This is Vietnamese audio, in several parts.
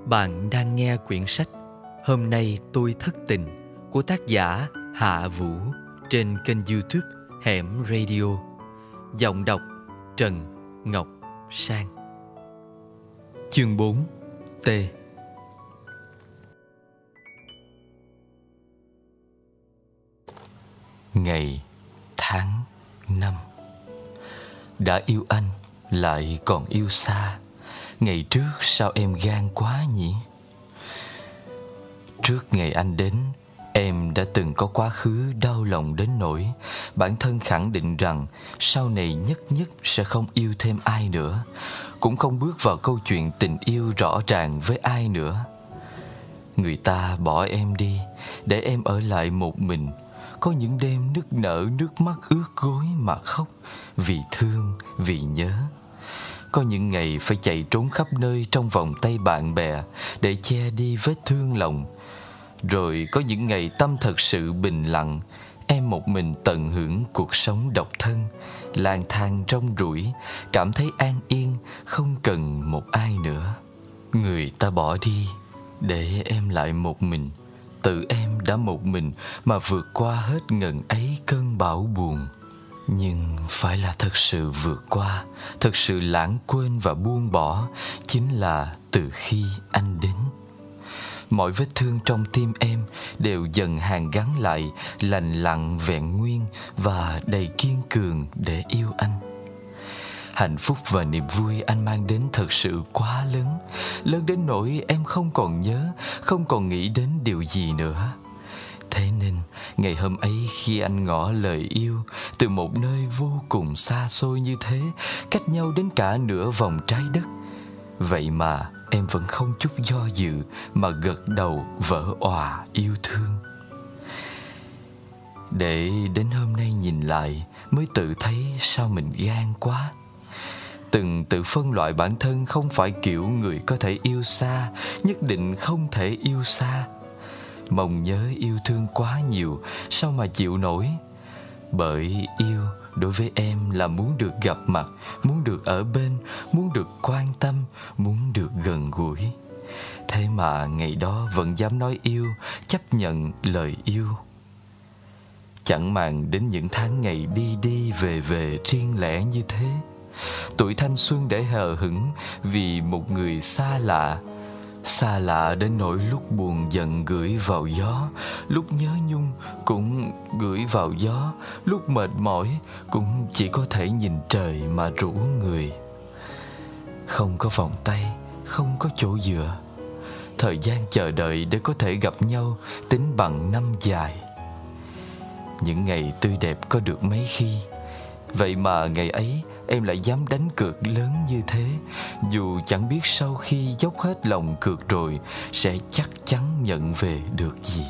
Bạn đang nghe quyển sách Hôm nay tôi thất tình của tác giả Hạ Vũ trên kênh YouTube Hẻm Radio. Giọng đọc Trần Ngọc Sang. Chương 4 T. Ngày tháng năm. Đã yêu anh lại còn yêu xa. Ngày trước sao em gan quá nhỉ? Trước ngày anh đến, em đã từng có quá khứ đau lòng đến nỗi bản thân khẳng định rằng sau này nhất nhất sẽ không yêu thêm ai nữa, cũng không bước vào câu chuyện tình yêu rõ ràng với ai nữa. Người ta bỏ em đi để em ở lại một mình. Có những đêm nức nở nước mắt ướt gối mà khóc, vì thương, vì nhớ. Có những ngày phải chạy trốn khắp nơi trong vòng tay bạn bè để che đi vết thương lòng. Rồi có những ngày tâm thật sự bình lặng, em một mình tận hưởng cuộc sống độc thân, lang thang rong ruổi, cảm thấy an yên, không cần một ai nữa. Người ta bỏ đi để em lại một mình. Tự em đã một mình mà vượt qua hết ngần ấy cơn bão buồn. Nhưng phải là thật sự vượt qua, thật sự lãng quên và buông bỏ, chính là từ khi anh đến. Mọi vết thương trong tim em đều dần hàn gắn lại, lành lặn vẹn nguyên và đầy kiên cường để yêu anh. Hạnh phúc và niềm vui anh mang đến thật sự quá lớn, lớn đến nỗi em không còn nhớ, không còn nghĩ đến điều gì nữa. Thế nên ngày hôm ấy khi anh ngỏ lời yêu từ một nơi vô cùng xa xôi như thế, cách nhau đến cả nửa vòng trái đất, vậy mà em vẫn không chút do dự mà gật đầu vỡ òa yêu thương. Để đến hôm nay nhìn lại mới tự thấy sao mình gan quá. Từng tự phân loại bản thân không phải kiểu người có thể yêu xa, nhất định không thể yêu xa. Mong nhớ yêu thương quá nhiều, sao mà chịu nổi. Bởi yêu đối với em là muốn được gặp mặt, muốn được ở bên, muốn được quan tâm, muốn được gần gũi. Thế mà ngày đó vẫn dám nói yêu, chấp nhận lời yêu. Chẳng màng đến những tháng ngày đi đi về về riêng lẻ như thế. Tuổi thanh xuân để hờ hững vì một người xa lạ. Xa lạ đến nỗi lúc buồn giận gửi vào gió, lúc nhớ nhung cũng gửi vào gió, lúc mệt mỏi cũng chỉ có thể nhìn trời mà rủ người. Không có vòng tay, không có chỗ dựa. Thời gian chờ đợi để có thể gặp nhau tính bằng năm dài. Những ngày tươi đẹp có được mấy khi. Vậy mà ngày ấy em lại dám đánh cược lớn như thế, dù chẳng biết sau khi dốc hết lòng cược rồi sẽ chắc chắn nhận về được gì.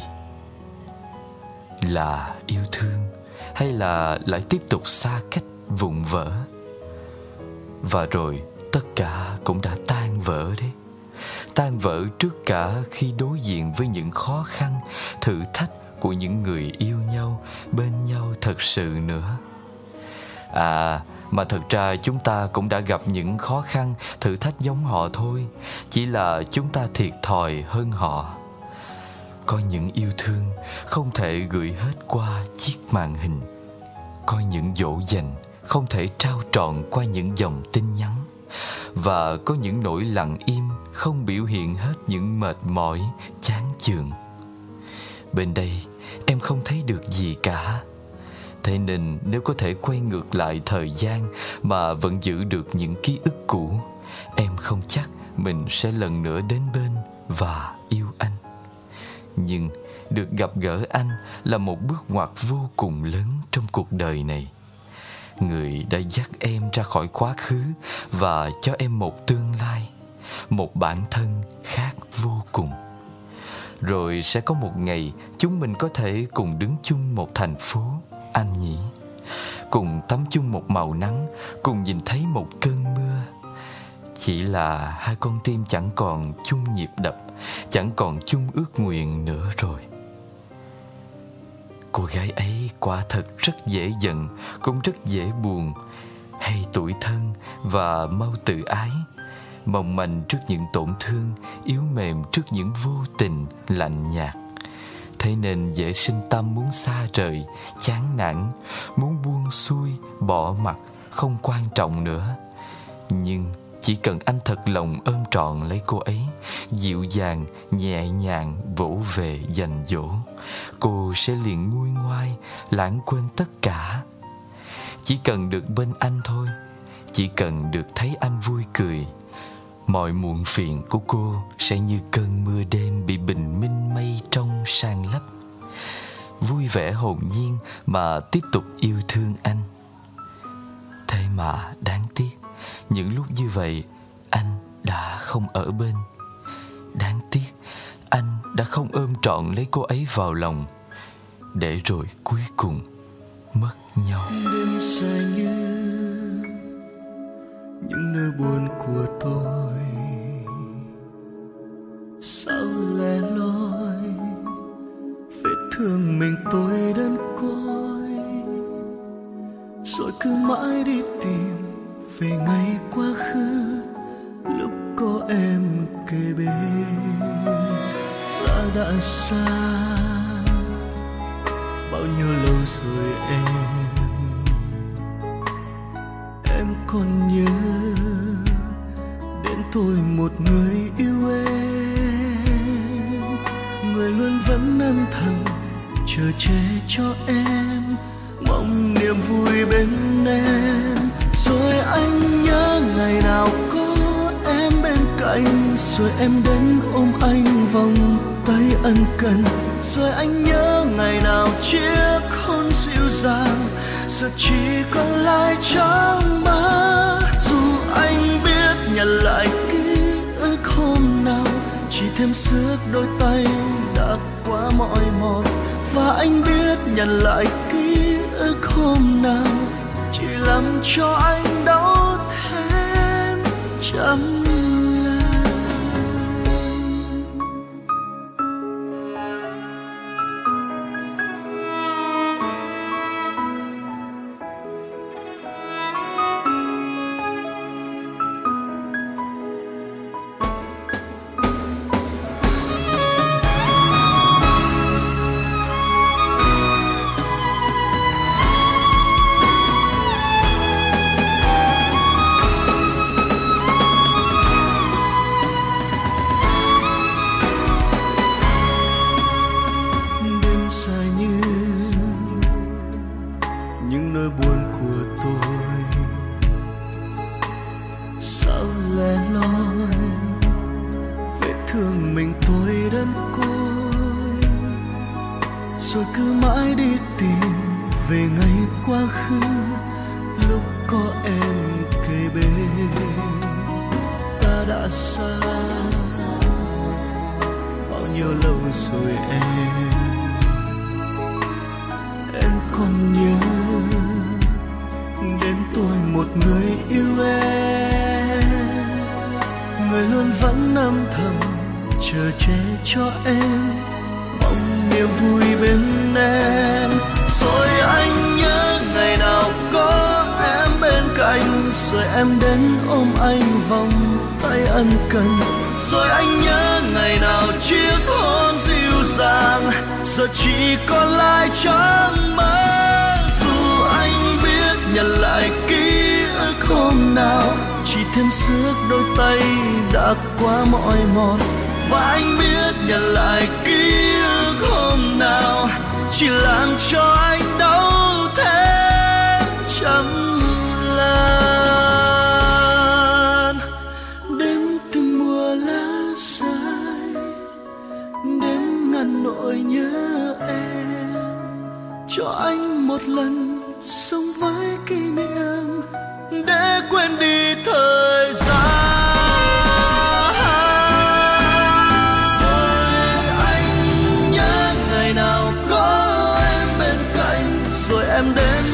Là yêu thương hay là lại tiếp tục xa cách vụn vỡ? Và rồi tất cả cũng đã tan vỡ đấy. Tan vỡ trước cả khi đối diện với những khó khăn, thử thách của những người yêu nhau, bên nhau thật sự nữa. Mà thật ra chúng ta cũng đã gặp những khó khăn, thử thách giống họ thôi, chỉ là chúng ta thiệt thòi hơn họ. Có những yêu thương không thể gửi hết qua chiếc màn hình. Có những dỗ dành không thể trao trọn qua những dòng tin nhắn. Và có những nỗi lặng im không biểu hiện hết những mệt mỏi, chán chường. Bên đây em không thấy được gì cả. Thế nên nếu có thể quay ngược lại thời gian mà vẫn giữ được những ký ức cũ, em không chắc mình sẽ lần nữa đến bên và yêu anh. Nhưng được gặp gỡ anh là một bước ngoặt vô cùng lớn trong cuộc đời này. Người đã dắt em ra khỏi quá khứ và cho em một tương lai, một bản thân khác vô cùng. Rồi sẽ có một ngày chúng mình có thể cùng đứng chung một thành phố, anh nhỉ? Cùng tắm chung một màu nắng, cùng nhìn thấy một cơn mưa. Chỉ là hai con tim chẳng còn chung nhịp đập, chẳng còn chung ước nguyện nữa rồi. Cô gái ấy quả thật rất dễ giận, cũng rất dễ buồn, hay tủi thân và mau tự ái. mong manh trước những tổn thương, yếu mềm trước những vô tình, lạnh nhạt. Thế nên dễ sinh tâm muốn xa rời, chán nản, muốn buông xuôi, bỏ mặc, không quan trọng nữa. Nhưng chỉ cần anh thật lòng ôm trọn lấy cô ấy, dịu dàng, nhẹ nhàng vỗ về dành dỗ, cô sẽ liền nguôi ngoai, lãng quên tất cả. Chỉ cần được bên anh thôi, chỉ cần được thấy anh vui cười, mọi muộn phiền của cô sẽ như cơn mưa đêm bị bình minh mây trong san lấp. Vui vẻ hồn nhiên mà tiếp tục yêu thương anh. Thế mà đáng tiếc, những lúc như vậy anh đã không ở bên. Đáng tiếc anh đã không ôm trọn lấy cô ấy vào lòng, để rồi cuối cùng mất nhau. Đêm dài như những nỗi buồn của tôi, sao lẻ loi vết thương mình tôi đơn côi, rồi cứ mãi đi tìm về ngày quá khứ lúc có em kề bên. Ta đã xa bao nhiêu lâu rồi em còn nhớ đến tôi một người yêu em, người luôn vẫn âm thầm chờ che cho em, mong niềm vui bên em. Rồi anh nhớ ngày nào có em bên cạnh, rồi em đến ôm anh vòng tay ân cần. Rồi anh nhớ ngày nào chiếc hôn dịu dàng, giờ chỉ còn lại trong mơ. Dù anh biết nhận lại ký ức hôm nào, chỉ thêm sức đôi tay đã quá mỏi mòn. Và anh biết nhận lại ký ức hôm nào, chỉ làm cho anh đau thêm trăm lần. Những nỗi buồn của tôi sao lẻ loi vết thương mình tôi đơn côi, rồi cứ mãi đi tìm về ngày quá khứ lúc có em kề bên. Ta đã xa bao nhiêu lâu rồi em còn nhớ đến tôi một người yêu em, người luôn vẫn âm thầm chờ che cho em, mong niềm vui bên em. Rồi anh nhớ ngày nào có em bên cạnh, rồi em đến ôm anh vòng tay ân cần. Rồi anh nhớ ngày nào chiếc hôn dịu dàng, giờ chỉ còn lại trong mơ. Dù anh biết nhận lại ký ức hôm nào, chỉ thêm sức đôi tay đã quá mỏi mòn. Và anh biết nhận lại ký ức hôm nào, chỉ làm cho anh đau thêm trăm lần. Đêm từng mùa lá rơi, đêm ngàn nỗi nhớ em, cho anh một lần sống với kỷ niệm để quên đi thời gian. Rồi anh nhớ ngày nào có em bên cạnh, rồi em đến